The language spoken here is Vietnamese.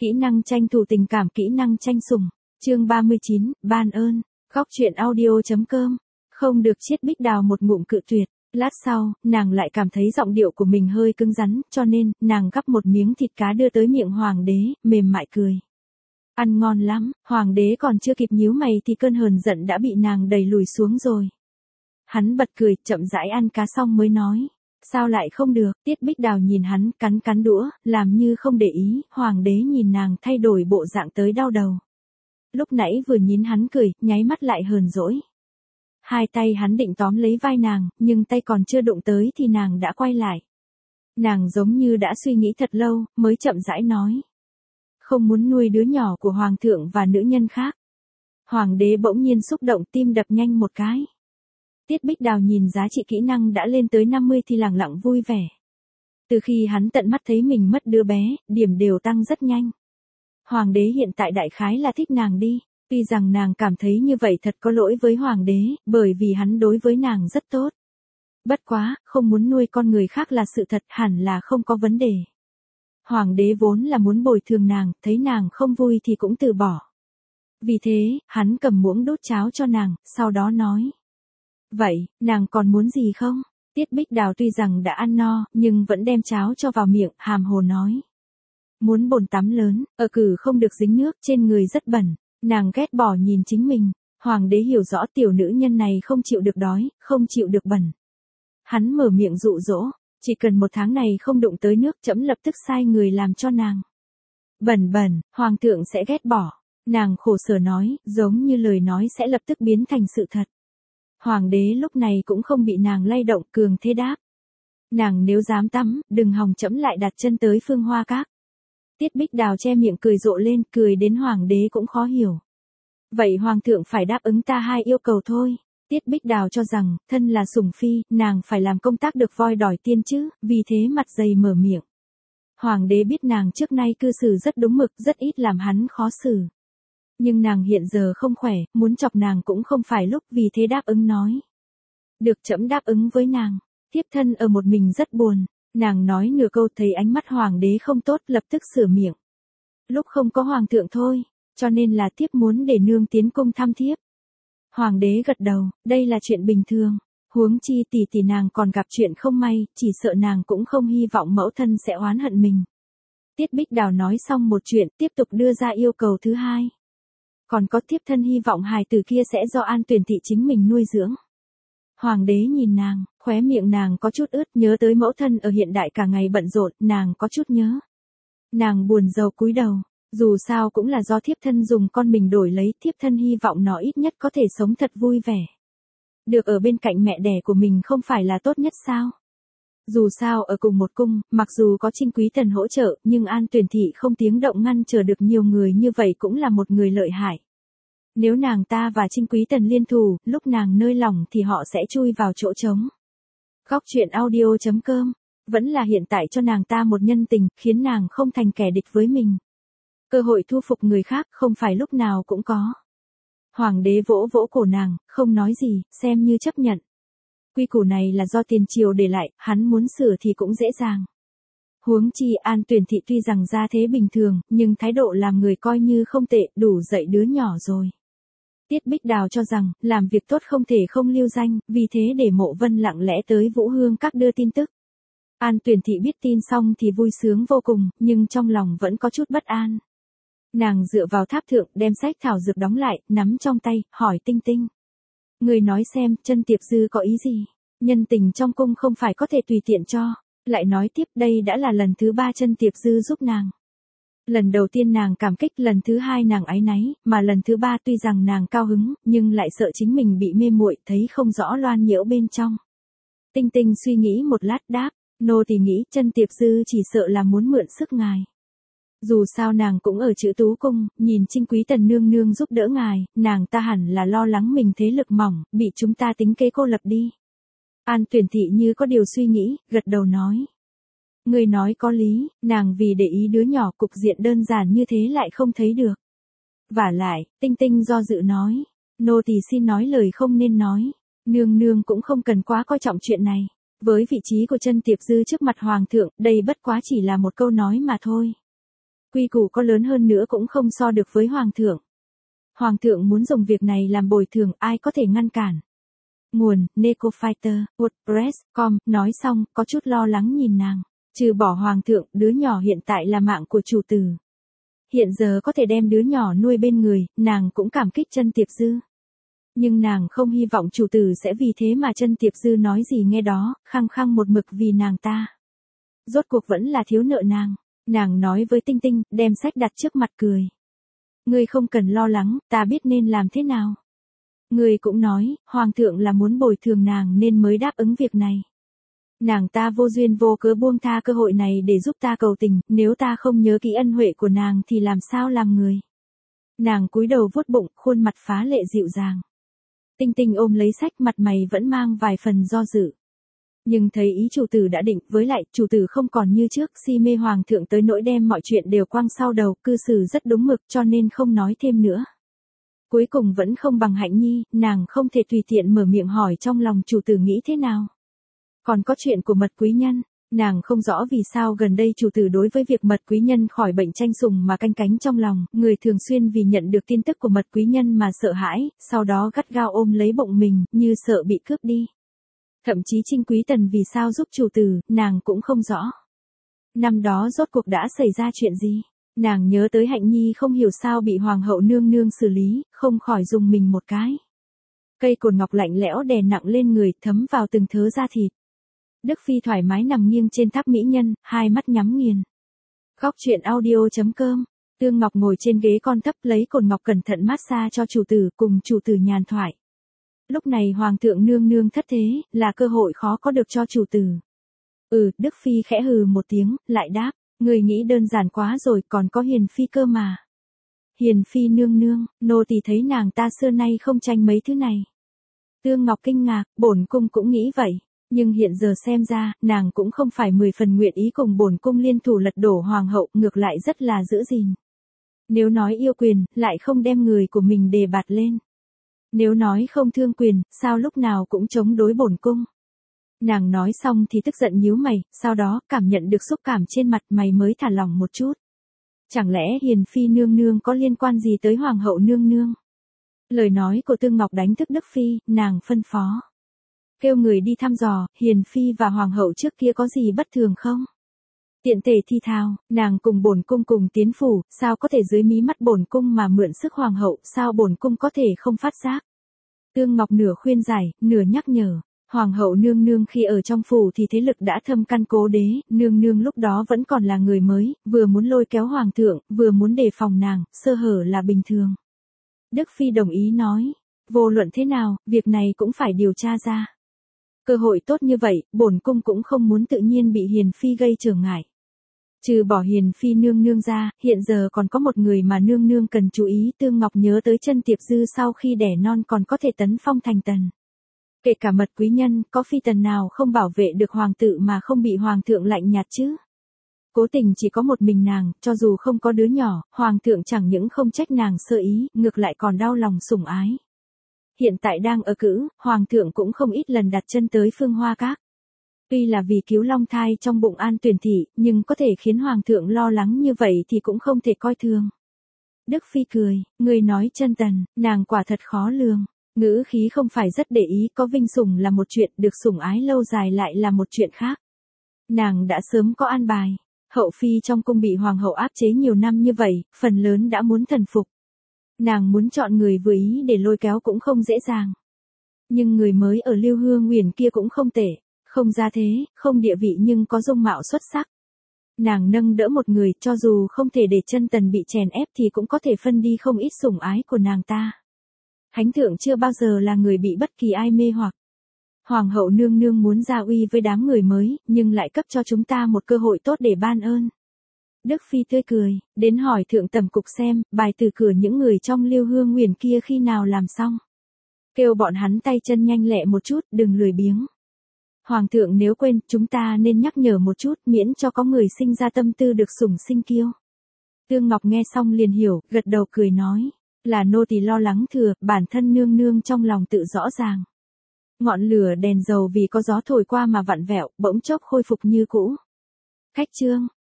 Kỹ năng tranh thủ tình cảm, kỹ năng tranh sủng. Chương 39, ban ơn. Góc truyện audio.com. Không được Chiết Bích Đào một ngụm cự tuyệt. Lát sau, nàng lại cảm thấy giọng điệu của mình hơi cứng rắn, cho nên, nàng gắp một miếng thịt cá đưa tới miệng hoàng đế, mềm mại cười. Ăn ngon lắm, hoàng đế còn chưa kịp nhíu mày thì cơn hờn giận đã bị nàng đẩy lùi xuống rồi. Hắn bật cười, chậm rãi ăn cá xong mới nói. Sao lại không được? Tiết Bích Đào nhìn hắn, cắn đũa, làm như không để ý, hoàng đế nhìn nàng thay đổi bộ dạng tới đau đầu. Lúc nãy vừa nhìn hắn cười, nháy mắt lại hờn dỗi. Hai tay hắn định tóm lấy vai nàng, nhưng tay còn chưa đụng tới thì nàng đã quay lại. Nàng giống như đã suy nghĩ thật lâu, mới chậm rãi nói. Không muốn nuôi đứa nhỏ của hoàng thượng và nữ nhân khác. Hoàng đế bỗng nhiên xúc động, tim đập nhanh một cái. Tiết Bích Đào nhìn giá trị kỹ năng đã lên tới 50 thì lẳng lặng vui vẻ. Từ khi hắn tận mắt thấy mình mất đứa bé, điểm đều tăng rất nhanh. Hoàng đế hiện tại đại khái là thích nàng đi, tuy rằng nàng cảm thấy như vậy thật có lỗi với hoàng đế, bởi vì hắn đối với nàng rất tốt. Bất quá, không muốn nuôi con người khác là sự thật, hẳn là không có vấn đề. Hoàng đế vốn là muốn bồi thường nàng, thấy nàng không vui thì cũng từ bỏ. Vì thế, hắn cầm muỗng đút cháo cho nàng, sau đó nói. Vậy, nàng còn muốn gì không? Tiết Bích Đào tuy rằng đã ăn no, nhưng vẫn đem cháo cho vào miệng, hàm hồ nói. Muốn bồn tắm lớn, ở cử không được dính nước, trên người rất bẩn. Nàng ghét bỏ nhìn chính mình. Hoàng đế hiểu rõ tiểu nữ nhân này không chịu được đói, không chịu được bẩn. Hắn mở miệng dụ dỗ, chỉ cần 1 tháng này không đụng tới nước, trẫm lập tức sai người làm cho nàng. Bẩn, hoàng thượng sẽ ghét bỏ. Nàng khổ sở nói, giống như lời nói sẽ lập tức biến thành sự thật. Hoàng đế lúc này cũng không bị nàng lay động, cường thế đáp. Nàng nếu dám tắm, đừng hòng trẫm lại đặt chân tới Phương Hoa Các. Tiết Bích Đào che miệng cười rộ lên, cười đến hoàng đế cũng khó hiểu. Vậy hoàng thượng phải đáp ứng ta 2 yêu cầu thôi. Tiết Bích Đào cho rằng, thân là sủng phi, nàng phải làm công tác được voi đòi tiên chứ, vì thế mặt dày mở miệng. Hoàng đế biết nàng trước nay cư xử rất đúng mực, rất ít làm hắn khó xử. Nhưng nàng hiện giờ không khỏe, muốn chọc nàng cũng không phải lúc, vì thế đáp ứng nói. Được, trẫm đáp ứng với nàng. Thiếp thân ở một mình rất buồn. Nàng nói nửa câu thấy ánh mắt hoàng đế không tốt, lập tức sửa miệng. Lúc không có hoàng thượng thôi, cho nên là thiếp muốn để nương tiến cung thăm thiếp. Hoàng đế gật đầu, đây là chuyện bình thường. Huống chi tỷ nàng còn gặp chuyện không may, chỉ sợ nàng cũng không hy vọng mẫu thân sẽ oán hận mình. Tiết Bích Đào nói xong một chuyện, tiếp tục đưa ra yêu cầu thứ 2. Còn có thiếp thân hy vọng hài tử kia sẽ do An Tuyển thị chính mình nuôi dưỡng. Hoàng đế nhìn nàng, khóe miệng nàng có chút ướt, nhớ tới mẫu thân ở hiện đại cả ngày bận rộn, nàng có chút nhớ. Nàng buồn rầu cúi đầu, dù sao cũng là do thiếp thân dùng con mình đổi lấy, thiếp thân hy vọng nó ít nhất có thể sống thật vui vẻ. Được ở bên cạnh mẹ đẻ của mình không phải là tốt nhất sao? Dù sao ở cùng một cung, mặc dù có Trinh Quý Tần hỗ trợ, nhưng An Tuyển thị không tiếng động ngăn chờ được nhiều người như vậy cũng là một người lợi hại. Nếu nàng ta và Trinh Quý Tần liên thủ, lúc nàng nơi lòng thì họ sẽ chui vào chỗ trống. Góc truyện audio.com. Vẫn là hiện tại cho nàng ta một nhân tình, khiến nàng không thành kẻ địch với mình. Cơ hội thu phục người khác không phải lúc nào cũng có. Hoàng đế vỗ vỗ cổ nàng, không nói gì, xem như chấp nhận. Quy củ này là do tiền triều để lại, hắn muốn sửa thì cũng dễ dàng. Huống chi An Tuyển thị tuy rằng gia thế bình thường, nhưng thái độ làm người coi như không tệ, đủ dạy đứa nhỏ rồi. Tiết Bích Đào cho rằng, làm việc tốt không thể không lưu danh, vì thế để Mộ Vân lặng lẽ tới Vũ Hương Các đưa tin tức. An Tuyển thị biết tin xong thì vui sướng vô cùng, nhưng trong lòng vẫn có chút bất an. Nàng dựa vào tháp thượng, đem sách thảo dược đóng lại, nắm trong tay, hỏi Tinh Tinh. Người nói xem, Chân Tiệp Dư có ý gì? Nhân tình trong cung không phải có thể tùy tiện cho. Lại nói tiếp, đây đã là lần thứ 3 Chân Tiệp Dư giúp nàng. Lần đầu tiên nàng cảm kích, lần thứ 2 nàng áy náy, mà lần thứ 3 tuy rằng nàng cao hứng, nhưng lại sợ chính mình bị mê muội, thấy không rõ loan nhiễu bên trong. Tinh Tinh suy nghĩ một lát đáp, nô tỳ nghĩ Chân Tiệp Dư chỉ sợ là muốn mượn sức ngài. Dù sao nàng cũng ở Chữ Tú cung, nhìn Trinh Quý Tần nương nương giúp đỡ ngài, nàng ta hẳn là lo lắng mình thế lực mỏng, bị chúng ta tính kế cô lập đi. An Tuyển thị như có điều suy nghĩ, gật đầu nói. Người nói có lý, nàng vì để ý đứa nhỏ, cục diện đơn giản như thế lại không thấy được. Vả lại, Tinh Tinh do dự nói, nô tỳ xin nói lời không nên nói, nương nương cũng không cần quá coi trọng chuyện này. Với vị trí của Chân Tiệp Dư trước mặt hoàng thượng, đây bất quá chỉ là một câu nói mà thôi. Quy củ có lớn hơn nữa cũng không so được với Hoàng thượng. Hoàng thượng muốn dùng việc này làm bồi thường, ai có thể ngăn cản. Nguồn, Necofighter, WordPress.com, nói xong, có chút lo lắng nhìn nàng. Trừ bỏ Hoàng thượng, đứa nhỏ hiện tại là mạng của chủ tử. Hiện giờ có thể đem đứa nhỏ nuôi bên người, nàng cũng cảm kích Chân Tiệp Dư. Nhưng nàng không hy vọng chủ tử sẽ vì thế mà Chân Tiệp Dư nói gì nghe đó, khăng khăng một mực vì nàng ta. Rốt cuộc vẫn là thiếu nợ nàng. Nàng nói với Tinh Tinh, đem sách đặt trước mặt cười. Ngươi không cần lo lắng, ta biết nên làm thế nào. Ngươi cũng nói, Hoàng thượng là muốn bồi thường nàng nên mới đáp ứng việc này. Nàng ta vô duyên vô cớ buông tha cơ hội này để giúp ta cầu tình, nếu ta không nhớ kỹ ân huệ của nàng thì làm sao làm người. Nàng cúi đầu vuốt bụng, khuôn mặt phá lệ dịu dàng. Tinh Tinh ôm lấy sách, mặt mày vẫn mang vài phần do dự. Nhưng thấy ý chủ tử đã định, với lại chủ tử không còn như trước si mê Hoàng thượng tới nỗi đem mọi chuyện đều quăng sau đầu, cư xử rất đúng mực cho nên không nói thêm nữa. Cuối cùng vẫn không bằng Hạnh Nhi, nàng không thể tùy tiện mở miệng hỏi trong lòng chủ tử nghĩ thế nào. Còn có chuyện của Mật Quý Nhân, nàng không rõ vì sao gần đây chủ tử đối với việc Mật Quý Nhân khỏi bệnh tranh sủng mà canh cánh trong lòng, người thường xuyên vì nhận được tin tức của Mật Quý Nhân mà sợ hãi, sau đó gắt gao ôm lấy bụng mình, như sợ bị cướp đi. Thậm chí Trinh Quý Tần vì sao giúp chủ tử, nàng cũng không rõ. Năm đó rốt cuộc đã xảy ra chuyện gì? Nàng nhớ tới Hạnh Nhi không hiểu sao bị Hoàng hậu nương nương xử lý, không khỏi dùng mình một cái. Cây cồn ngọc lạnh lẽo đè nặng lên người, thấm vào từng thớ da thịt. Đức Phi thoải mái nằm nghiêng trên tháp mỹ nhân, hai mắt nhắm nghiền. Góc truyện audio.com. Tương Ngọc ngồi trên ghế con thấp lấy cồn ngọc cẩn thận massage cho chủ tử, cùng chủ tử nhàn thoại. Lúc này Hoàng thượng nương nương thất thế, là cơ hội khó có được cho chủ tử. Đức Phi khẽ hừ một tiếng, lại đáp, người nghĩ đơn giản quá rồi, còn có Hiền Phi cơ mà. Hiền Phi nương nương, nô tỳ thấy nàng ta xưa nay không tranh mấy thứ này. Tương Ngọc kinh ngạc, bổn cung cũng nghĩ vậy. Nhưng hiện giờ xem ra, nàng cũng không phải 10 phần nguyện ý cùng bổn cung liên thủ lật đổ Hoàng hậu, ngược lại rất là giữ gìn. Nếu nói yêu quyền, lại không đem người của mình đề bạt lên. Nếu nói không thương quyền, sao lúc nào cũng chống đối bổn cung. Nàng nói xong thì tức giận nhíu mày, sau đó cảm nhận được xúc cảm trên mặt mày mới thả lỏng một chút. Chẳng lẽ Hiền Phi nương nương có liên quan gì tới Hoàng hậu nương nương? Lời nói của Tương Ngọc đánh thức Đức Phi, nàng phân phó. Kêu người đi thăm dò, Hiền Phi và Hoàng hậu trước kia có gì bất thường không? Tiện tề thi thao, nàng cùng bổn cung cùng tiến phủ, sao có thể dưới mí mắt bổn cung mà mượn sức Hoàng hậu, sao bổn cung có thể không phát giác? Tương Ngọc nửa khuyên giải, nửa nhắc nhở. Hoàng hậu nương nương khi ở trong phủ thì thế lực đã thâm căn cố đế, nương nương lúc đó vẫn còn là người mới, vừa muốn lôi kéo Hoàng thượng, vừa muốn đề phòng nàng, sơ hở là bình thường. Đức Phi đồng ý nói, vô luận thế nào, việc này cũng phải điều tra ra. Cơ hội tốt như vậy, bổn cung cũng không muốn tự nhiên bị Hiền Phi gây trở ngại. Trừ bỏ Hiền Phi nương nương ra, hiện giờ còn có một người mà nương nương cần chú ý. Tương Ngọc nhớ tới Chân Tiệp Dư sau khi đẻ non còn có thể tấn phong thành tần. Kể cả Mật Quý Nhân, có phi tần nào không bảo vệ được hoàng tử mà không bị Hoàng thượng lạnh nhạt chứ? Cố tình chỉ có một mình nàng, cho dù không có đứa nhỏ, Hoàng thượng chẳng những không trách nàng sơ ý, ngược lại còn đau lòng sủng ái. Hiện tại đang ở cữ, Hoàng thượng cũng không ít lần đặt chân tới Phương Hoa Các. Tuy là vì cứu long thai trong bụng An Tuyển thị, nhưng có thể khiến Hoàng thượng lo lắng như vậy thì cũng không thể coi thường. Đức Phi cười, người nói chân tần, nàng quả thật khó lường. Ngữ khí không phải rất để ý, có vinh sủng là một chuyện, được sủng ái lâu dài lại là một chuyện khác. Nàng đã sớm có an bài. Hậu phi trong cung bị Hoàng hậu áp chế nhiều năm như vậy, phần lớn đã muốn thần phục. Nàng muốn chọn người vừa ý để lôi kéo cũng không dễ dàng. Nhưng người mới ở Lưu Hương Nguyền kia cũng không tệ, không gia thế, không địa vị nhưng có dung mạo xuất sắc. Nàng nâng đỡ một người, cho dù không thể để chân tần bị chèn ép thì cũng có thể phân đi không ít sủng ái của nàng ta. Thánh thượng chưa bao giờ là người bị bất kỳ ai mê hoặc. Hoàng hậu nương nương muốn gia uy với đám người mới, nhưng lại cấp cho chúng ta một cơ hội tốt để ban ơn. Đức Phi tươi cười, đến hỏi thượng tẩm cục xem, bài từ cửa những người trong Lưu Hương Nguyền kia khi nào làm xong. Kêu bọn hắn tay chân nhanh lẹ một chút, đừng lười biếng. Hoàng thượng nếu quên, chúng ta nên nhắc nhở một chút, miễn cho có người sinh ra tâm tư được sủng sinh kiêu. Tương Ngọc nghe xong liền hiểu, gật đầu cười nói, là nô tỳ lo lắng thừa, bản thân nương nương trong lòng tự rõ ràng. Ngọn lửa đèn dầu vì có gió thổi qua mà vặn vẹo, bỗng chốc khôi phục như cũ. Khách trương,